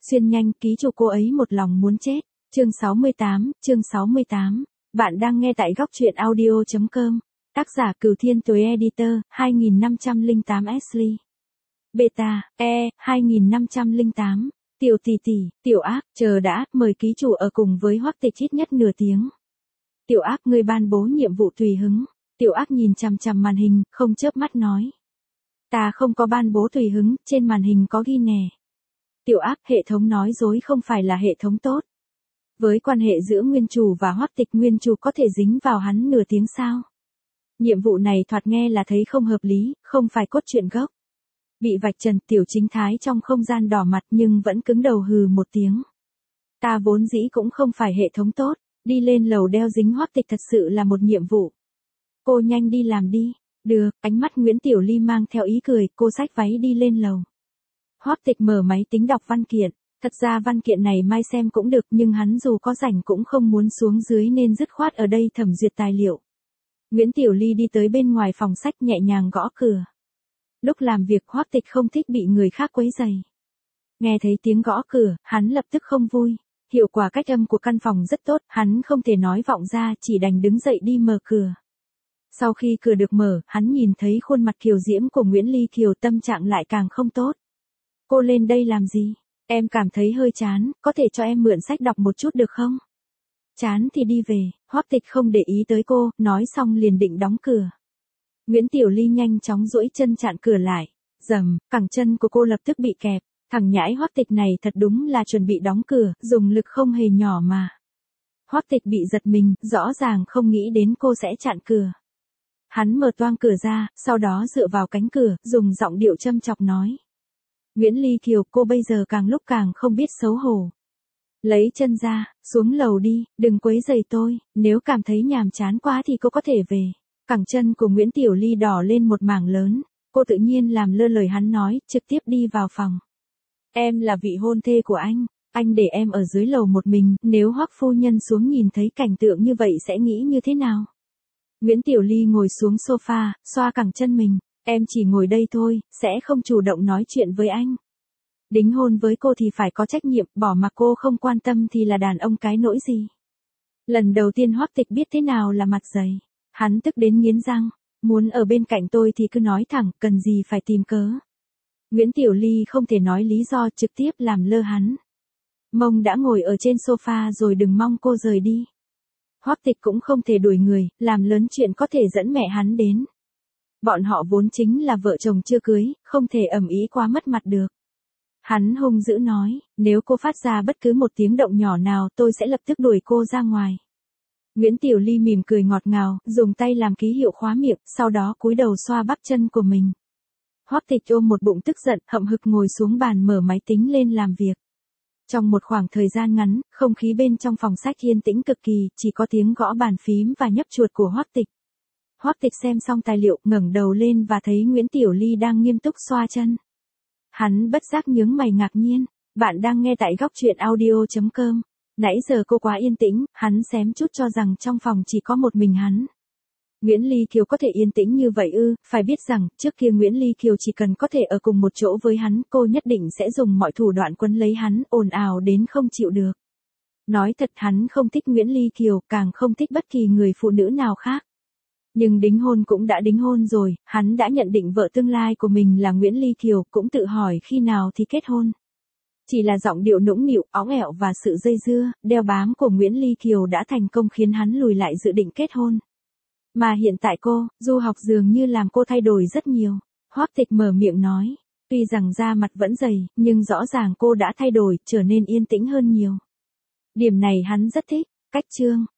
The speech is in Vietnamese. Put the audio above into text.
Xuyên nhanh, ký chủ cô ấy một lòng muốn chết. Chương 68. Bạn đang nghe tại góc truyện audio.com. Tác giả Cửu Thiên Tuế Editor, 2508 Ashley. Beta, 2508. Tiểu tỷ tỷ, tiểu ác, chờ đã, mời ký chủ ở cùng với Hoắc Tịch ít nhất nửa tiếng. Tiểu ác, người ban bố nhiệm vụ tùy hứng. Tiểu ác nhìn chằm chằm màn hình, không chớp mắt nói. Ta không có ban bố tùy hứng, trên màn hình có ghi nè. Tiểu ác, hệ thống nói dối không phải là hệ thống tốt. Với quan hệ giữa nguyên chủ và Hoắc Tịch, nguyên chủ có thể dính vào hắn nửa tiếng sao? Nhiệm vụ này thoạt nghe là thấy không hợp lý, không phải cốt truyện gốc. Bị vạch trần, Tiểu Chính Thái trong không gian đỏ mặt nhưng vẫn cứng đầu hừ một tiếng. Ta vốn dĩ cũng không phải hệ thống tốt, đi lên lầu đeo dính Hoắc Tịch thật sự là một nhiệm vụ. Cô nhanh đi làm đi. Được, ánh mắt Nguyễn Tiểu Ly mang theo ý cười, cô xách váy đi lên lầu. Hoắc Tịch mở máy tính đọc văn kiện, thật ra văn kiện này mai xem cũng được nhưng hắn dù có rảnh cũng không muốn xuống dưới nên dứt khoát ở đây thẩm duyệt tài liệu. Nguyễn Tiểu Ly đi tới bên ngoài phòng sách nhẹ nhàng gõ cửa. Lúc làm việc Hoắc Tịch không thích bị người khác quấy rầy. Nghe thấy tiếng gõ cửa, hắn lập tức không vui. Hiệu quả cách âm của căn phòng rất tốt, hắn không thể nói vọng ra, chỉ đành đứng dậy đi mở cửa. Sau khi cửa được mở, hắn nhìn thấy khuôn mặt kiều diễm của Nguyễn Ly Kiều, tâm trạng lại càng không tốt. Cô lên đây làm gì? Em cảm thấy hơi chán, có thể cho em mượn sách đọc một chút được không? Chán thì đi về. Hoắc Tịch không để ý tới cô, nói xong liền định đóng cửa. Nguyễn Tiểu Ly nhanh chóng duỗi chân chặn cửa lại. Rầm, cẳng chân của cô lập tức bị kẹp. Thằng nhãi Hoắc Tịch này thật đúng là chuẩn bị đóng cửa, dùng lực không hề nhỏ mà. Hoắc Tịch bị giật mình, rõ ràng không nghĩ đến cô sẽ chặn cửa. Hắn mở toang cửa ra, sau đó dựa vào cánh cửa, dùng giọng điệu châm chọc nói. Nguyễn Ly Kiều, cô bây giờ càng lúc càng không biết xấu hổ. Lấy chân ra, xuống lầu đi, đừng quấy rầy tôi, nếu cảm thấy nhàm chán quá thì cô có thể về. Cẳng chân của Nguyễn Tiểu Ly đỏ lên một mảng lớn, cô tự nhiên làm lơ lời hắn nói, trực tiếp đi vào phòng. Em là vị hôn thê của anh để em ở dưới lầu một mình, nếu Hoắc phu nhân xuống nhìn thấy cảnh tượng như vậy sẽ nghĩ như thế nào? Nguyễn Tiểu Ly ngồi xuống sofa, xoa cẳng chân mình. Em chỉ ngồi đây thôi, sẽ không chủ động nói chuyện với anh. Đính hôn với cô thì phải có trách nhiệm, bỏ mặc cô không quan tâm thì là đàn ông cái nỗi gì. Lần đầu tiên Hoắc Tịch biết thế nào là mặt dày. Hắn tức đến nghiến răng. Muốn ở bên cạnh tôi thì cứ nói thẳng, cần gì phải tìm cớ. Nguyễn Tiểu Ly không thể nói lý do, trực tiếp làm lơ hắn. Mông đã ngồi ở trên sofa rồi, đừng mong cô rời đi. Hoắc Tịch cũng không thể đuổi người, làm lớn chuyện có thể dẫn mẹ hắn đến. Bọn họ vốn chính là vợ chồng chưa cưới, không thể ầm ĩ quá mất mặt được. Hắn hung dữ nói, nếu cô phát ra bất cứ một tiếng động nhỏ nào tôi sẽ lập tức đuổi cô ra ngoài. Nguyễn Tiểu Ly mỉm cười ngọt ngào, dùng tay làm ký hiệu khóa miệng, sau đó cúi đầu xoa bắp chân của mình. Hoắc Tịch ôm một bụng tức giận, hậm hực ngồi xuống bàn mở máy tính lên làm việc. Trong một khoảng thời gian ngắn, không khí bên trong phòng sách yên tĩnh cực kỳ, chỉ có tiếng gõ bàn phím và nhấp chuột của Hoắc Tịch. Hoắc Tịch xem xong tài liệu, ngẩng đầu lên và thấy Nguyễn Tiểu Ly đang nghiêm túc xoa chân. Hắn bất giác nhướng mày ngạc nhiên. Bạn đang nghe tại góc truyện audio.com. Nãy giờ cô quá yên tĩnh, hắn xém chút cho rằng trong phòng chỉ có một mình hắn. Nguyễn Ly Kiều có thể yên tĩnh như vậy ư? Phải biết rằng, trước kia Nguyễn Ly Kiều chỉ cần có thể ở cùng một chỗ với hắn, cô nhất định sẽ dùng mọi thủ đoạn quấn lấy hắn, ồn ào đến không chịu được. Nói thật, hắn không thích Nguyễn Ly Kiều, càng không thích bất kỳ người phụ nữ nào khác. Nhưng đính hôn cũng đã đính hôn rồi, hắn đã nhận định vợ tương lai của mình là Nguyễn Ly Kiều, cũng tự hỏi khi nào thì kết hôn. Chỉ là giọng điệu nũng nịu, óng ẻo và sự dây dưa, đeo bám của Nguyễn Ly Kiều đã thành công khiến hắn lùi lại dự định kết hôn. Mà hiện tại cô, du học dường như làm cô thay đổi rất nhiều. Hoắc Tịch mở miệng nói, tuy rằng da mặt vẫn dày, nhưng rõ ràng cô đã thay đổi, trở nên yên tĩnh hơn nhiều. Điểm này hắn rất thích. Cách chương